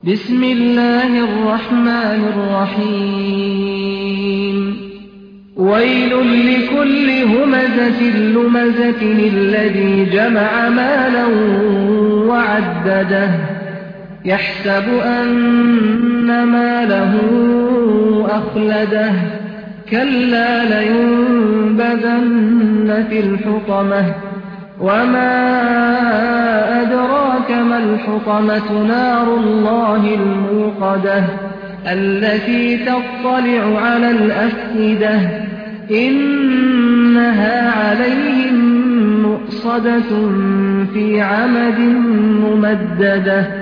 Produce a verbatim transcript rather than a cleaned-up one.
بسم الله الرحمن الرحيم ويل لكل همزة لمزة الذي جمع مالا وعدده يحسب أن ماله أخلده كلا لينبذن في الحطمة وما أدراك ما الحطمة نار الله الموقدة التي تطلع على الأفئدة إنها عليهم مؤصدة في عمد ممددة